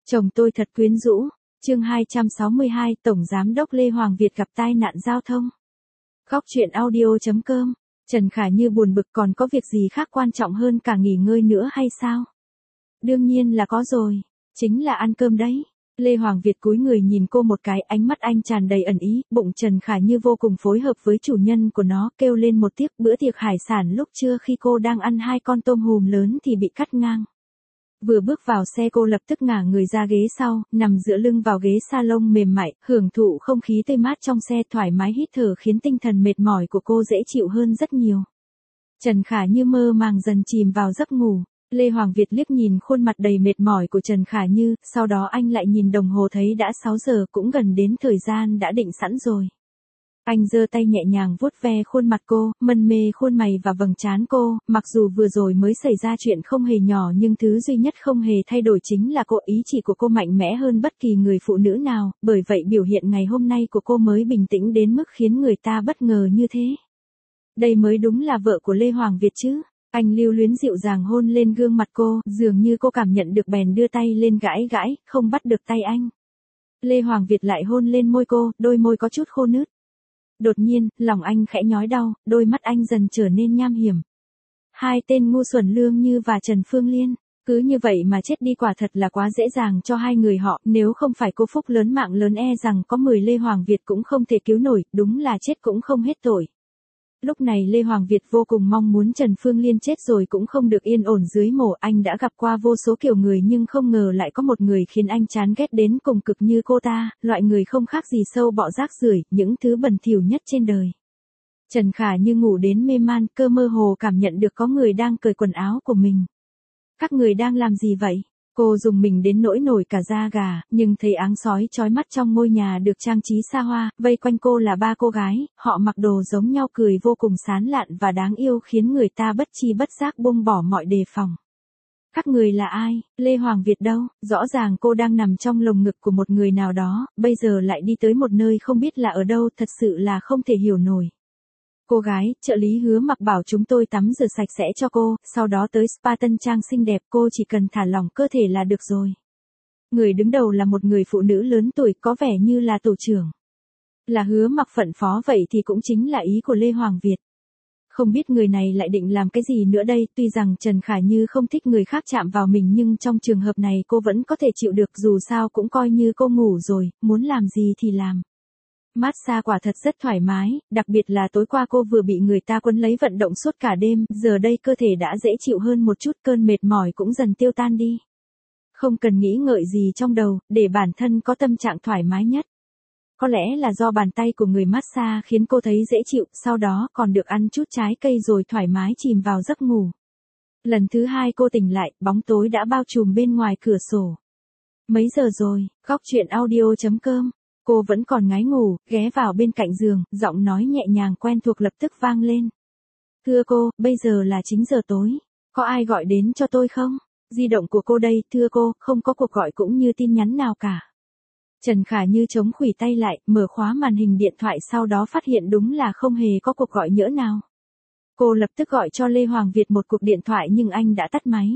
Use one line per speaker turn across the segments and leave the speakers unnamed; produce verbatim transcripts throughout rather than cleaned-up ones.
Chồng tôi thật quyến rũ. Chương hai trăm sáu mươi hai, Tổng Giám đốc Lê Hoàng Việt gặp tai nạn giao thông. Góc truyện audio chấm com. Trần Khả Như buồn bực, còn có việc gì khác quan trọng hơn cả nghỉ ngơi nữa hay sao? Đương nhiên là có rồi. Chính là ăn cơm đấy. Lê Hoàng Việt cúi người nhìn cô một cái, ánh mắt anh tràn đầy ẩn ý, bụng Trần Khả Như vô cùng phối hợp với chủ nhân của nó, kêu lên một tiếng. Bữa tiệc hải sản lúc trưa khi cô đang ăn hai con tôm hùm lớn thì bị cắt ngang. Vừa bước vào xe cô lập tức ngả người ra ghế sau, nằm dựa lưng vào ghế salon mềm mại, hưởng thụ không khí tươi mát trong xe, thoải mái hít thở khiến tinh thần mệt mỏi của cô dễ chịu hơn rất nhiều. Trần Khả Như mơ màng dần chìm vào giấc ngủ. Lê Hoàng Việt liếc nhìn khuôn mặt đầy mệt mỏi của Trần Khả Như, sau đó anh lại nhìn đồng hồ thấy đã sáu giờ, cũng gần đến thời gian đã định sẵn rồi. Anh giơ tay nhẹ nhàng vuốt ve khuôn mặt cô, mân mê khuôn mày và vầng trán cô, mặc dù vừa rồi mới xảy ra chuyện không hề nhỏ nhưng thứ duy nhất không hề thay đổi chính là cô, ý chí của cô mạnh mẽ hơn bất kỳ người phụ nữ nào, bởi vậy biểu hiện ngày hôm nay của cô mới bình tĩnh đến mức khiến người ta bất ngờ như thế. Đây mới đúng là vợ của Lê Hoàng Việt chứ. Anh lưu luyến dịu dàng hôn lên gương mặt cô, dường như cô cảm nhận được bèn đưa tay lên gãi gãi, không bắt được tay anh. Lê Hoàng Việt lại hôn lên môi cô, đôi môi có chút khô nứt. Đột nhiên, lòng anh khẽ nhói đau, đôi mắt anh dần trở nên nham hiểm. Hai tên ngu xuẩn Lương Như và Trần Phương Liên, cứ như vậy mà chết đi quả thật là quá dễ dàng cho hai người họ, nếu không phải cô phúc lớn mạng lớn e rằng có mười Lê Hoàng Việt cũng không thể cứu nổi, đúng là chết cũng không hết tội. Lúc này Lê Hoàng Việt vô cùng mong muốn Trần Phương Liên chết rồi cũng không được yên ổn dưới mổ, anh đã gặp qua vô số kiểu người nhưng không ngờ lại có một người khiến anh chán ghét đến cùng cực như cô ta, loại người không khác gì sâu bọ rác rưởi, những thứ bẩn thỉu nhất trên đời. Trần Khả Như ngủ đến mê man, cơ mơ hồ cảm nhận được có người đang cởi quần áo của mình. Các người đang làm gì vậy? Cô dùng mình đến nỗi nổi cả da gà, nhưng thấy áng sói chói mắt trong ngôi nhà được trang trí xa hoa, vây quanh cô là ba cô gái, họ mặc đồ giống nhau cười vô cùng sán lạn và đáng yêu khiến người ta bất chi bất giác buông bỏ mọi đề phòng. Các người là ai? Lê Hoàng Việt đâu? Rõ ràng cô đang nằm trong lồng ngực của một người nào đó, bây giờ lại đi tới một nơi không biết là ở đâu, thật sự là không thể hiểu nổi. Cô gái, trợ lý Hứa Mặc bảo chúng tôi tắm rửa sạch sẽ cho cô, sau đó tới spa tân trang xinh đẹp, cô chỉ cần thả lỏng cơ thể là được rồi. Người đứng đầu là một người phụ nữ lớn tuổi, có vẻ như là tổ trưởng. Là Hứa Mặc phận phó vậy thì cũng chính là ý của Lê Hoàng Việt. Không biết người này lại định làm cái gì nữa đây, tuy rằng Trần Khả Như không thích người khác chạm vào mình nhưng trong trường hợp này cô vẫn có thể chịu được, dù sao cũng coi như cô ngủ rồi, muốn làm gì thì làm. Massage quả thật rất thoải mái, đặc biệt là tối qua cô vừa bị người ta quấn lấy vận động suốt cả đêm, giờ đây cơ thể đã dễ chịu hơn một chút, cơn mệt mỏi cũng dần tiêu tan đi. Không cần nghĩ ngợi gì trong đầu, để bản thân có tâm trạng thoải mái nhất. Có lẽ là do bàn tay của người massage khiến cô thấy dễ chịu, sau đó còn được ăn chút trái cây rồi thoải mái chìm vào giấc ngủ. Lần thứ hai cô tỉnh lại, bóng tối đã bao trùm bên ngoài cửa sổ. Mấy giờ rồi? Góc truyện audio chấm com. Cô vẫn còn ngái ngủ, ghé vào bên cạnh giường, giọng nói nhẹ nhàng quen thuộc lập tức vang lên. Thưa cô, bây giờ là chín giờ tối. Có ai gọi đến cho tôi không? Di động của cô đây, thưa cô, không có cuộc gọi cũng như tin nhắn nào cả. Trần Khả Như chống khuỷu tay lại, mở khóa màn hình điện thoại, sau đó phát hiện đúng là không hề có cuộc gọi nhỡ nào. Cô lập tức gọi cho Lê Hoàng Việt một cuộc điện thoại nhưng anh đã tắt máy.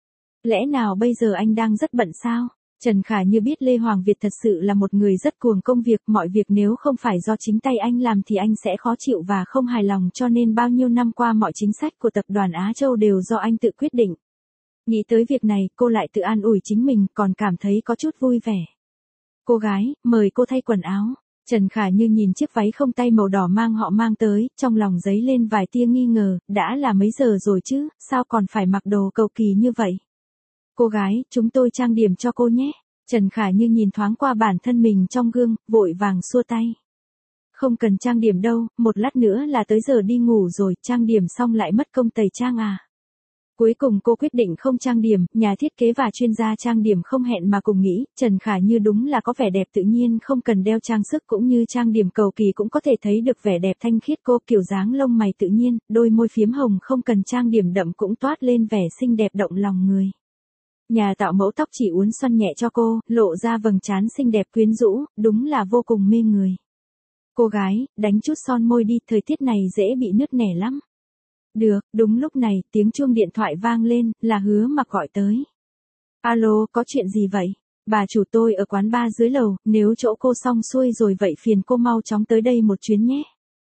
Lẽ nào bây giờ anh đang rất bận sao? Trần Khả Như biết Lê Hoàng Việt thật sự là một người rất cuồng công việc, mọi việc nếu không phải do chính tay anh làm thì anh sẽ khó chịu và không hài lòng, cho nên bao nhiêu năm qua mọi chính sách của tập đoàn Á Châu đều do anh tự quyết định. Nghĩ tới việc này, cô lại tự an ủi chính mình, còn cảm thấy có chút vui vẻ. Cô gái, mời cô thay quần áo. Trần Khả Như nhìn chiếc váy không tay màu đỏ mang họ mang tới, trong lòng dấy lên vài tia nghi ngờ, đã là mấy giờ rồi chứ, sao còn phải mặc đồ cầu kỳ như vậy? Cô gái, chúng tôi trang điểm cho cô nhé. Trần Khả Như nhìn thoáng qua bản thân mình trong gương, vội vàng xua tay. Không cần trang điểm đâu, một lát nữa là tới giờ đi ngủ rồi, trang điểm xong lại mất công tẩy trang à. Cuối cùng cô quyết định không trang điểm, nhà thiết kế và chuyên gia trang điểm không hẹn mà cùng nghĩ, Trần Khả Như đúng là có vẻ đẹp tự nhiên, không cần đeo trang sức cũng như trang điểm cầu kỳ cũng có thể thấy được vẻ đẹp thanh khiết cô, kiểu dáng lông mày tự nhiên, đôi môi phiếm hồng không cần trang điểm đậm cũng toát lên vẻ xinh đẹp động lòng người. Nhà tạo mẫu tóc chỉ uốn xoăn nhẹ cho cô, lộ ra vầng trán xinh đẹp quyến rũ, đúng là vô cùng mê người. Cô gái, đánh chút son môi đi, thời tiết này dễ bị nứt nẻ lắm. Được, đúng lúc này, tiếng chuông điện thoại vang lên, là Hứa Mặc gọi tới. Alo, có chuyện gì vậy? Bà chủ tôi ở quán bar dưới lầu, nếu chỗ cô xong xuôi rồi vậy phiền cô mau chóng tới đây một chuyến nhé.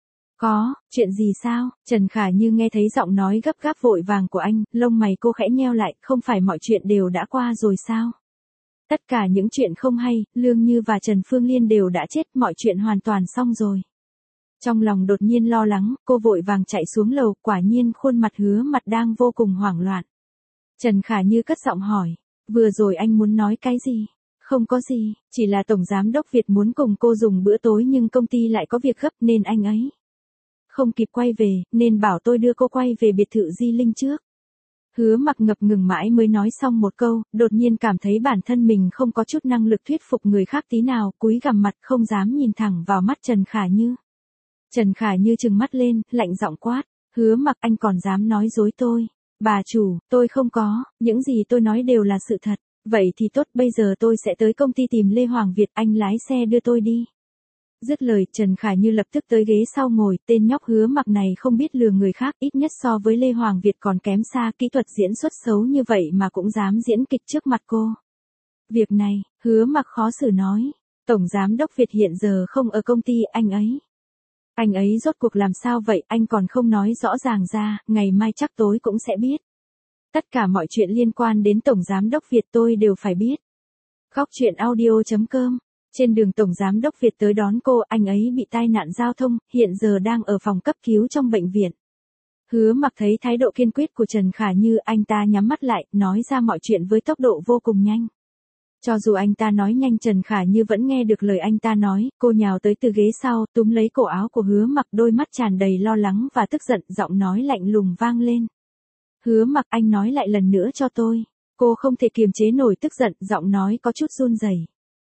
Có, chuyện gì sao? Trần Khả Như nghe thấy giọng nói gấp gáp vội vàng của anh, lông mày cô khẽ nheo lại, không phải mọi chuyện đều đã qua rồi sao? Tất cả những chuyện không hay, Lương Như và Trần Phương Liên đều đã chết, mọi chuyện hoàn toàn xong rồi. Trong lòng đột nhiên lo lắng, cô vội vàng chạy xuống lầu, quả nhiên khuôn mặt Hứa Mặt đang vô cùng hoảng loạn. Trần Khả Như cất giọng hỏi, vừa rồi anh muốn nói cái gì? Không có gì, chỉ là Tổng Giám đốc Việt muốn cùng cô dùng bữa tối nhưng công ty lại có việc gấp nên anh ấy không kịp quay về, nên bảo tôi đưa cô quay về biệt thự Di Linh trước. Hứa Mặc ngập ngừng mãi mới nói xong một câu, đột nhiên cảm thấy bản thân mình không có chút năng lực thuyết phục người khác tí nào, cúi gằm mặt không dám nhìn thẳng vào mắt Trần Khả Như. Trần Khả Như trừng mắt lên, lạnh giọng quát, Hứa Mặc anh còn dám nói dối tôi. Bà chủ, tôi không có, những gì tôi nói đều là sự thật. Vậy thì tốt, bây giờ tôi sẽ tới công ty tìm Lê Hoàng Việt, anh lái xe đưa tôi đi. Dứt lời, Trần Khả Như lập tức tới ghế sau ngồi, tên nhóc Hứa Mặc này không biết lừa người khác, ít nhất so với Lê Hoàng Việt còn kém xa, kỹ thuật diễn xuất xấu như vậy mà cũng dám diễn kịch trước mặt cô. Việc này, Hứa Mặc khó xử nói, Tổng Giám đốc Việt hiện giờ không ở công ty, anh ấy. Anh ấy rốt cuộc làm sao vậy, anh còn không nói rõ ràng ra, ngày mai chắc tối cũng sẽ biết. Tất cả mọi chuyện liên quan đến Tổng Giám đốc Việt tôi đều phải biết. Góc truyện audio chấm com. Trên đường Tổng Giám đốc Việt tới đón cô, anh ấy bị tai nạn giao thông, hiện giờ đang ở phòng cấp cứu trong bệnh viện. Hứa Mặc thấy thái độ kiên quyết của Trần Khả Như, anh ta nhắm mắt lại, nói ra mọi chuyện với tốc độ vô cùng nhanh. Cho dù anh ta nói nhanh, Trần Khả Như vẫn nghe được lời anh ta nói, cô nhào tới từ ghế sau, túm lấy cổ áo của Hứa Mặc, đôi mắt tràn đầy lo lắng và tức giận, giọng nói lạnh lùng vang lên. Hứa Mặc, anh nói lại lần nữa cho tôi. Cô không thể kiềm chế nổi tức giận, giọng nói có chút run rẩy.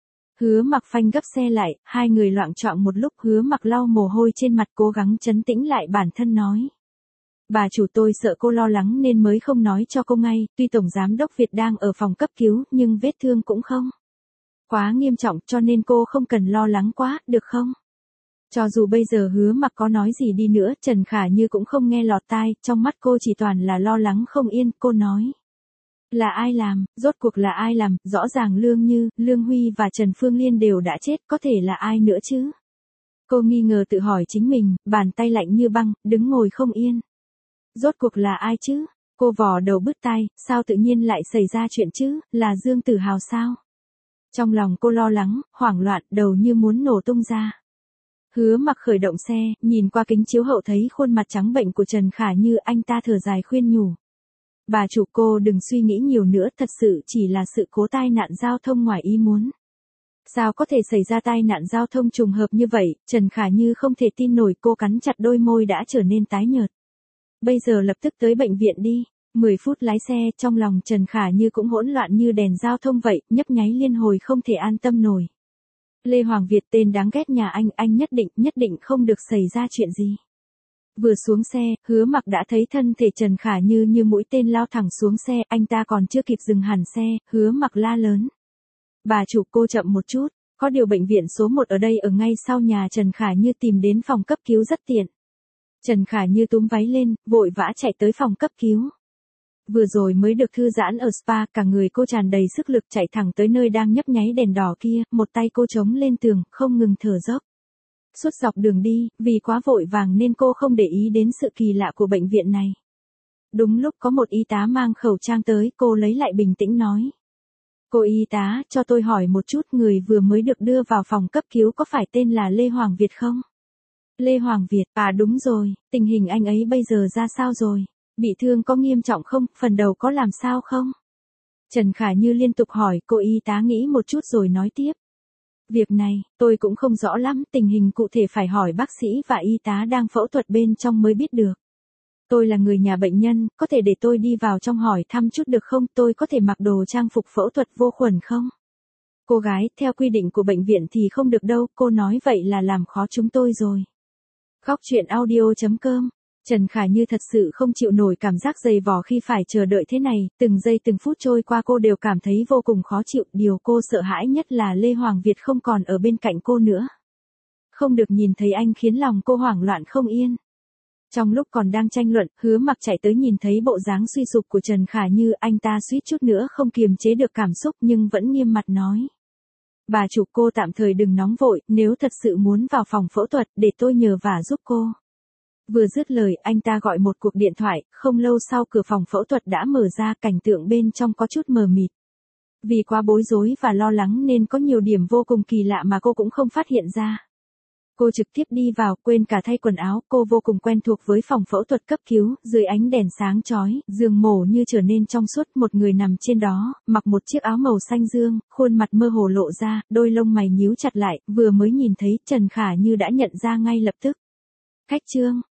Hứa Mặc phanh gấp xe lại, hai người loạng choạng một lúc, Hứa Mặc lau mồ hôi trên mặt cố gắng trấn tĩnh lại bản thân nói. Bà chủ, tôi sợ cô lo lắng nên mới không nói cho cô ngay, tuy Tổng Giám đốc Việt đang ở phòng cấp cứu nhưng vết thương cũng không quá nghiêm trọng cho nên cô không cần lo lắng quá, được không? Cho dù bây giờ Hứa Mặc có nói gì đi nữa, Trần Khả Như cũng không nghe lọt tai, trong mắt cô chỉ toàn là lo lắng không yên, cô nói. Là ai làm, rốt cuộc là ai làm, rõ ràng Lương Như, Lương Huy và Trần Phương Liên đều đã chết, có thể là ai nữa chứ? Cô nghi ngờ tự hỏi chính mình, bàn tay lạnh như băng, đứng ngồi không yên. Rốt cuộc là ai chứ? Cô vò đầu bứt tai, sao tự nhiên lại xảy ra chuyện chứ, là Dương Tử Hào sao? Trong lòng cô lo lắng, hoảng loạn, đầu như muốn nổ tung ra. Hứa Mặc khởi động xe, nhìn qua kính chiếu hậu thấy khuôn mặt trắng bệnh của Trần Khả Như, anh ta thở dài khuyên nhủ. Bà chủ, cô đừng suy nghĩ nhiều nữa, thật sự chỉ là sự cố tai nạn giao thông ngoài ý muốn. Sao có thể xảy ra tai nạn giao thông trùng hợp như vậy? Trần Khả Như không thể tin nổi, cô cắn chặt đôi môi đã trở nên tái nhợt. Bây giờ lập tức tới bệnh viện đi. mười phút lái xe, trong lòng Trần Khả Như cũng hỗn loạn như đèn giao thông vậy, nhấp nháy liên hồi không thể an tâm nổi. Lê Hoàng Việt, tên đáng ghét nhà anh, anh nhất định, nhất định không được xảy ra chuyện gì. Vừa xuống xe, Hứa Mặc đã thấy thân thể Trần Khả Như như mũi tên lao thẳng xuống xe, anh ta còn chưa kịp dừng hẳn xe, Hứa Mặc la lớn. Bà chủ, cô chậm một chút, có điều bệnh viện số một ở đây ở ngay sau nhà Trần Khả Như, tìm đến phòng cấp cứu rất tiện. Trần Khả Như túm váy lên, vội vã chạy tới phòng cấp cứu. Vừa rồi mới được thư giãn ở spa, cả người cô tràn đầy sức lực chạy thẳng tới nơi đang nhấp nháy đèn đỏ kia, một tay cô chống lên tường, không ngừng thở dốc. Suốt dọc đường đi, vì quá vội vàng nên cô không để ý đến sự kỳ lạ của bệnh viện này. Đúng lúc có một y tá mang khẩu trang tới, cô lấy lại bình tĩnh nói. Cô y tá, cho tôi hỏi một chút, người vừa mới được đưa vào phòng cấp cứu có phải tên là Lê Hoàng Việt không? Lê Hoàng Việt, à đúng rồi, tình hình anh ấy bây giờ ra sao rồi? Bị thương có nghiêm trọng không, phần đầu có làm sao không? Trần Khả Như liên tục hỏi, cô y tá nghĩ một chút rồi nói tiếp. Việc này, tôi cũng không rõ lắm, tình hình cụ thể phải hỏi bác sĩ và y tá đang phẫu thuật bên trong mới biết được. Tôi là người nhà bệnh nhân, có thể để tôi đi vào trong hỏi thăm chút được không, tôi có thể mặc đồ trang phục phẫu thuật vô khuẩn không? Cô gái, theo quy định của bệnh viện thì không được đâu, cô nói vậy là làm khó chúng tôi rồi. Góc truyện audio chấm com. Trần Khả Như thật sự không chịu nổi cảm giác dày vò khi phải chờ đợi thế này, từng giây từng phút trôi qua cô đều cảm thấy vô cùng khó chịu, điều cô sợ hãi nhất là Lê Hoàng Việt không còn ở bên cạnh cô nữa. Không được nhìn thấy anh khiến lòng cô hoảng loạn không yên. Trong lúc còn đang tranh luận, Hứa Mặc chạy tới nhìn thấy bộ dáng suy sụp của Trần Khả Như, anh ta suýt chút nữa không kiềm chế được cảm xúc nhưng vẫn nghiêm mặt nói. Bà chủ, cô tạm thời đừng nóng vội, nếu thật sự muốn vào phòng phẫu thuật, để tôi nhờ vả giúp cô. Vừa dứt lời, anh ta gọi một cuộc điện thoại, không lâu sau cửa phòng phẫu thuật đã mở ra, cảnh tượng bên trong có chút mờ mịt. Vì quá bối rối và lo lắng nên có nhiều điểm vô cùng kỳ lạ mà cô cũng không phát hiện ra. Cô trực tiếp đi vào, quên cả thay quần áo, cô vô cùng quen thuộc với phòng phẫu thuật cấp cứu, dưới ánh đèn sáng chói, giường mổ như trở nên trong suốt, một người nằm trên đó, mặc một chiếc áo màu xanh dương, khuôn mặt mơ hồ lộ ra, đôi lông mày nhíu chặt lại, vừa mới nhìn thấy, Trần Khả Như đã nhận ra ngay lập tức. Khách Trương,